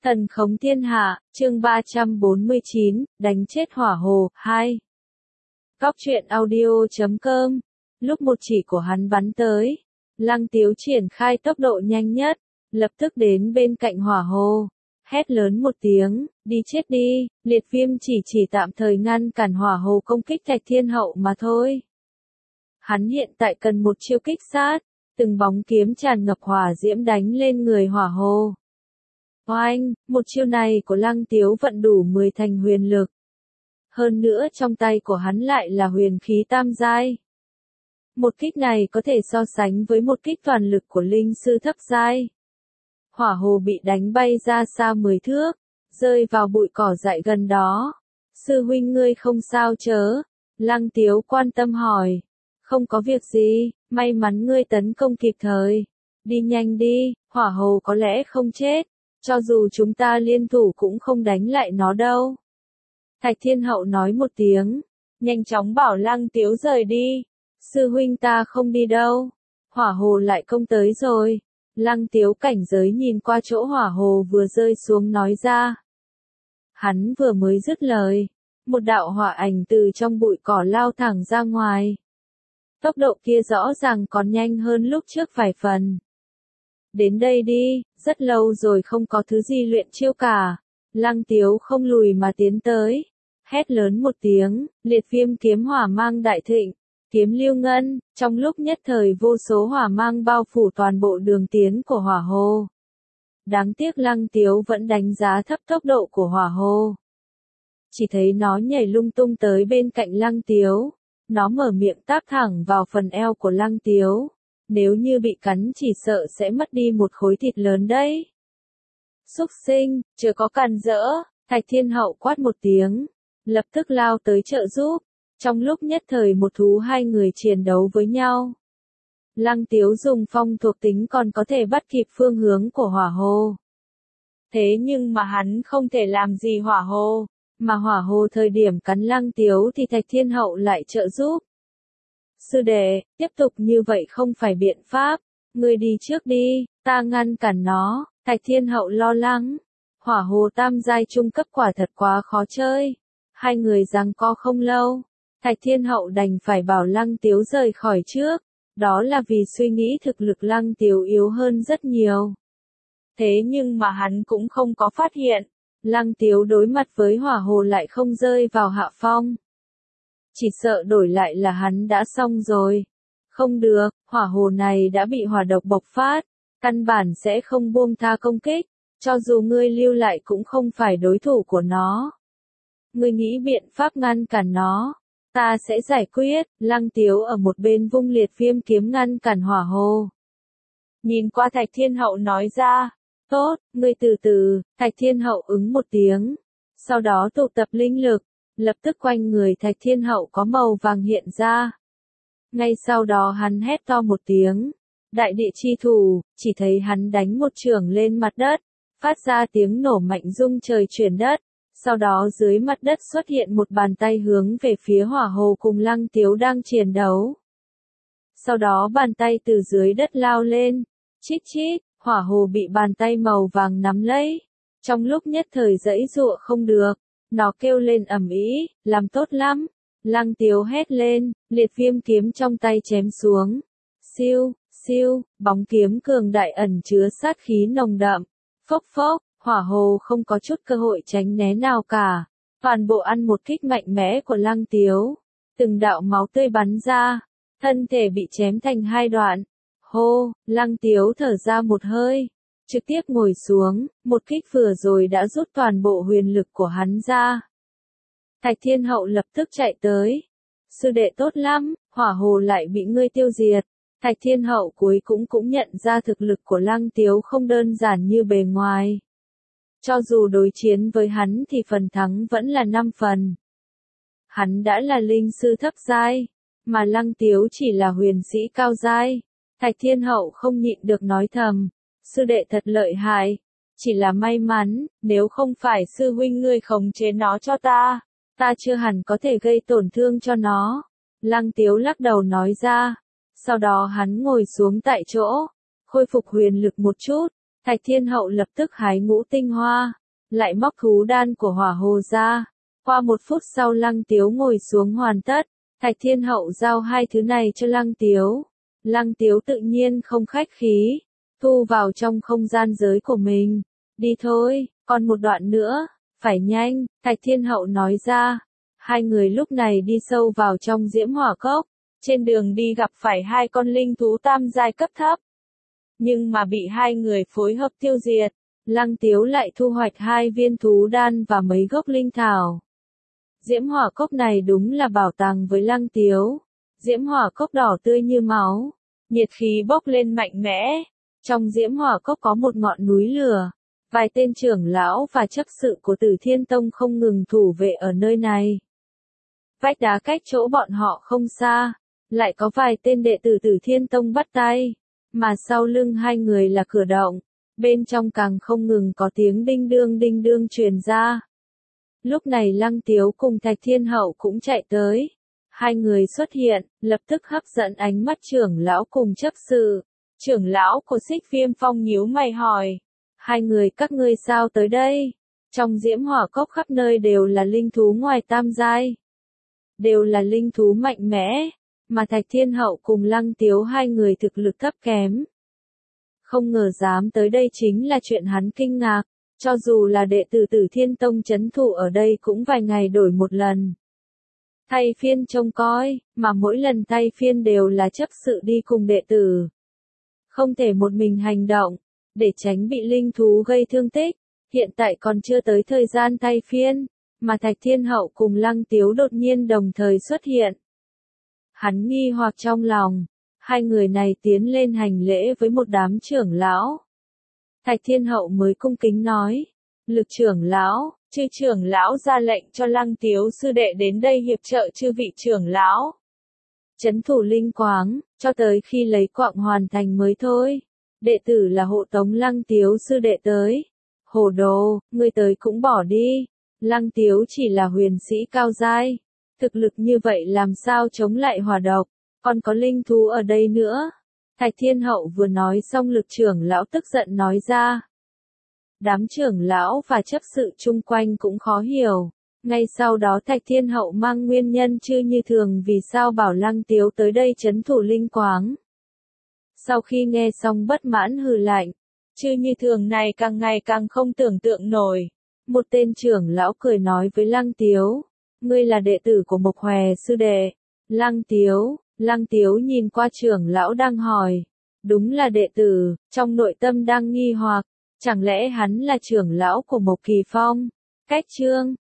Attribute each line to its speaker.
Speaker 1: Thần khống thiên hạ, chương 349, đánh chết hỏa hồ, 2. Góc truyện audio.com. Lúc một chỉ của hắn bắn tới, Lăng Tiếu triển khai tốc độ nhanh nhất, lập tức đến bên cạnh hỏa hồ, hét lớn một tiếng, đi chết đi, liệt viêm chỉ tạm thời ngăn cản hỏa hồ công kích Thạch Thiên Hậu mà thôi. Hắn hiện tại cần một chiêu kích sát, từng bóng kiếm tràn ngập hỏa diễm đánh lên người hỏa hồ. Oanh, một chiêu này của Lăng Tiếu vận đủ 10 thành huyền lực. Hơn nữa trong tay của hắn lại là huyền khí tam giai. Một kích này có thể so sánh với một kích toàn lực của linh sư thấp giai. Hỏa hồ bị đánh bay ra xa 10 thước, rơi vào bụi cỏ dại gần đó. Sư huynh ngươi không sao chớ? Lăng Tiếu quan tâm hỏi. Không có việc gì, may mắn ngươi tấn công kịp thời. Đi nhanh đi, hỏa hồ có lẽ không chết. Cho dù chúng ta liên thủ cũng không đánh lại nó đâu. Thạch Thiên Hậu nói một tiếng, nhanh chóng bảo Lăng Tiếu rời đi. Sư huynh ta không đi đâu. Hỏa hồ lại công tới rồi. Lăng Tiếu cảnh giới nhìn qua chỗ hỏa hồ vừa rơi xuống nói ra. Hắn vừa mới dứt lời, một đạo hỏa ảnh từ trong bụi cỏ lao thẳng ra ngoài. Tốc độ kia rõ ràng còn nhanh hơn lúc trước vài phần. Đến đây đi, rất lâu rồi không có thứ gì luyện chiêu cả. Lăng Tiếu không lùi mà tiến tới. Hét lớn một tiếng, liệt viêm kiếm hỏa mang đại thịnh, kiếm lưu ngân, trong lúc nhất thời vô số hỏa mang bao phủ toàn bộ đường tiến của hỏa hồ. Đáng tiếc Lăng Tiếu vẫn đánh giá thấp tốc độ của hỏa hồ. Chỉ thấy nó nhảy lung tung tới bên cạnh Lăng Tiếu. Nó mở miệng táp thẳng vào phần eo của Lăng Tiếu. Nếu như bị cắn chỉ sợ sẽ mất đi một khối thịt lớn đấy. Xúc sinh, chưa có càn rỡ, Thạch Thiên Hậu quát một tiếng, lập tức lao tới trợ giúp. Trong lúc nhất thời một thú hai người chiến đấu với nhau. Lăng Tiếu dùng phong thuộc tính còn có thể bắt kịp phương hướng của hỏa hồ. Thế nhưng mà hắn không thể làm gì hỏa hồ, mà hỏa hồ thời điểm cắn Lăng Tiếu thì Thạch Thiên Hậu lại trợ giúp. Sư đệ, tiếp tục như vậy không phải biện pháp, ngươi đi trước đi, ta ngăn cản nó. Thạch Thiên Hậu lo lắng, hỏa hồ tam giai trung cấp quả thật quá khó chơi. Hai người giằng co không lâu, Thạch Thiên Hậu đành phải bảo Lăng Tiếu rời khỏi trước, đó là vì suy nghĩ thực lực Lăng Tiếu yếu hơn rất nhiều. Thế nhưng mà hắn cũng không có phát hiện, Lăng Tiếu đối mặt với hỏa hồ lại không rơi vào hạ phong. Chỉ sợ đổi lại là hắn đã xong rồi. Không được, hỏa hồ này đã bị hỏa độc bộc phát, căn bản sẽ không buông tha công kích, cho dù ngươi lưu lại cũng không phải đối thủ của nó. Ngươi nghĩ biện pháp ngăn cản nó, ta sẽ giải quyết. Lăng Tiếu ở một bên vung liệt viêm kiếm ngăn cản hỏa hồ. Nhìn qua Thạch Thiên Hậu nói ra, tốt, ngươi từ từ. Thạch Thiên Hậu ứng một tiếng, sau đó tụ tập linh lực, lập tức quanh người Thạch Thiên Hậu có màu vàng hiện ra. Ngay sau đó hắn hét to một tiếng, đại địa chi thủ, chỉ thấy hắn đánh một chưởng lên mặt đất, phát ra tiếng nổ mạnh rung trời chuyển đất. Sau đó dưới mặt đất xuất hiện một bàn tay hướng về phía hỏa hồ cùng Lăng Tiếu đang chiến đấu. Sau đó bàn tay từ dưới đất lao lên, chít chít, hỏa hồ bị bàn tay màu vàng nắm lấy. Trong lúc nhất thời giãy giụa không được, nó kêu lên ầm ĩ, làm tốt lắm. Lăng Tiếu hét lên, liệt viêm kiếm trong tay chém xuống. Siêu, siêu, bóng kiếm cường đại ẩn chứa sát khí nồng đậm. Phốc phốc. Hỏa hồ không có chút cơ hội tránh né nào cả, toàn bộ ăn một kích mạnh mẽ của Lăng Tiếu, từng đạo máu tươi bắn ra, thân thể bị chém thành hai đoạn. Hô, Lăng Tiếu thở ra một hơi, trực tiếp ngồi xuống, một kích vừa rồi đã rút toàn bộ huyền lực của hắn ra. Thạch Thiên Hậu lập tức chạy tới, sư đệ tốt lắm, hỏa hồ lại bị ngươi tiêu diệt. Thạch Thiên Hậu cuối cũng nhận ra thực lực của Lăng Tiếu không đơn giản như bề ngoài. Cho dù đối chiến với hắn thì phần thắng vẫn là 5 phần. Hắn đã là linh sư thấp giai, mà Lăng Tiếu chỉ là huyền sĩ cao giai. Thạch Thiên Hậu không nhịn được nói thầm, sư đệ thật lợi hại, chỉ là may mắn, nếu không phải sư huynh ngươi khống chế nó cho ta chưa hẳn có thể gây tổn thương cho nó. Lăng Tiếu lắc đầu nói ra, sau đó hắn ngồi xuống tại chỗ, khôi phục huyền lực một chút, Thạch Thiên Hậu lập tức hái ngũ tinh hoa, lại móc thú đan của hỏa hồ ra. Qua 1 phút sau Lăng Tiếu ngồi xuống hoàn tất, Thạch Thiên Hậu giao 2 thứ này cho Lăng Tiếu. Lăng Tiếu tự nhiên không khách khí, thu vào trong không gian giới của mình. Đi thôi, còn một đoạn nữa, phải nhanh, Thạch Thiên Hậu nói ra. Hai người lúc này đi sâu vào trong Diễm Hỏa Cốc, trên đường đi gặp phải 2 con linh thú tam giai cấp thấp. Nhưng mà bị 2 người phối hợp tiêu diệt, Lăng Tiếu lại thu hoạch 2 viên thú đan và mấy gốc linh thảo. Diễm Hỏa Cốc này đúng là bảo tàng với Lăng Tiếu. Diễm Hỏa Cốc đỏ tươi như máu, nhiệt khí bốc lên mạnh mẽ. Trong Diễm Hỏa Cốc có một ngọn núi lửa, vài tên trưởng lão và chấp sự của Tử Thiên Tông không ngừng thủ vệ ở nơi này. Vách đá cách chỗ bọn họ không xa, lại có vài tên đệ tử Tử Thiên Tông bắt tay, mà sau lưng 2 người là cửa động, bên trong càng không ngừng có tiếng đinh đương truyền ra. Lúc này Lăng Tiếu cùng Thạch Thiên Hậu cũng chạy tới. 2 người xuất hiện, lập tức hấp dẫn ánh mắt trưởng lão cùng chấp sự. Trưởng lão của Xích Viêm Phong nhíu mày hỏi. 2 người các ngươi sao tới đây? Trong Diễm Hỏa Cốc khắp nơi đều là linh thú ngoài tam giai. Đều là linh thú mạnh mẽ, mà Thạch Thiên Hậu cùng Lăng Tiếu 2 người thực lực thấp kém. Không ngờ dám tới đây chính là chuyện hắn kinh ngạc. Cho dù là đệ tử Tử Thiên Tông trấn thủ ở đây cũng vài ngày đổi một lần. Thay phiên trông coi, mà mỗi lần thay phiên đều là chấp sự đi cùng đệ tử. Không thể một mình hành động, để tránh bị linh thú gây thương tích. Hiện tại còn chưa tới thời gian thay phiên, mà Thạch Thiên Hậu cùng Lăng Tiếu đột nhiên đồng thời xuất hiện. Hắn nghi hoặc trong lòng, 2 người này tiến lên hành lễ với một đám trưởng lão. Thạch Thiên Hậu mới cung kính nói, Lực trưởng lão, chư trưởng lão ra lệnh cho Lăng Tiếu sư đệ đến đây hiệp trợ chư vị trưởng lão. Trấn thủ linh quáng, cho tới khi lấy quạng hoàn thành mới thôi. Đệ tử là hộ tống Lăng Tiếu sư đệ tới. Hồ đồ, ngươi tới cũng bỏ đi. Lăng Tiếu chỉ là huyền sĩ cao giai. Thực lực như vậy làm sao chống lại hỏa độc, còn có linh thú ở đây nữa. Thạch Thiên Hậu vừa nói xong Lực trưởng lão tức giận nói ra. Đám trưởng lão và chấp sự chung quanh cũng khó hiểu. Ngay sau đó Thạch Thiên Hậu mang nguyên nhân Chư Như Thường vì sao bảo Lăng Tiếu tới đây trấn thủ linh quáng. Sau khi nghe xong bất mãn hừ lạnh, Chư Như Thường này càng ngày càng không tưởng tượng nổi. Một tên trưởng lão cười nói với Lăng Tiếu, ngươi là đệ tử của Mộc Hòe sư đệ. Lăng Tiếu nhìn qua trưởng lão đang hỏi, đúng là đệ tử, trong nội tâm đang nghi hoặc, chẳng lẽ hắn là trưởng lão của Mộc Kỳ Phong? Cách chương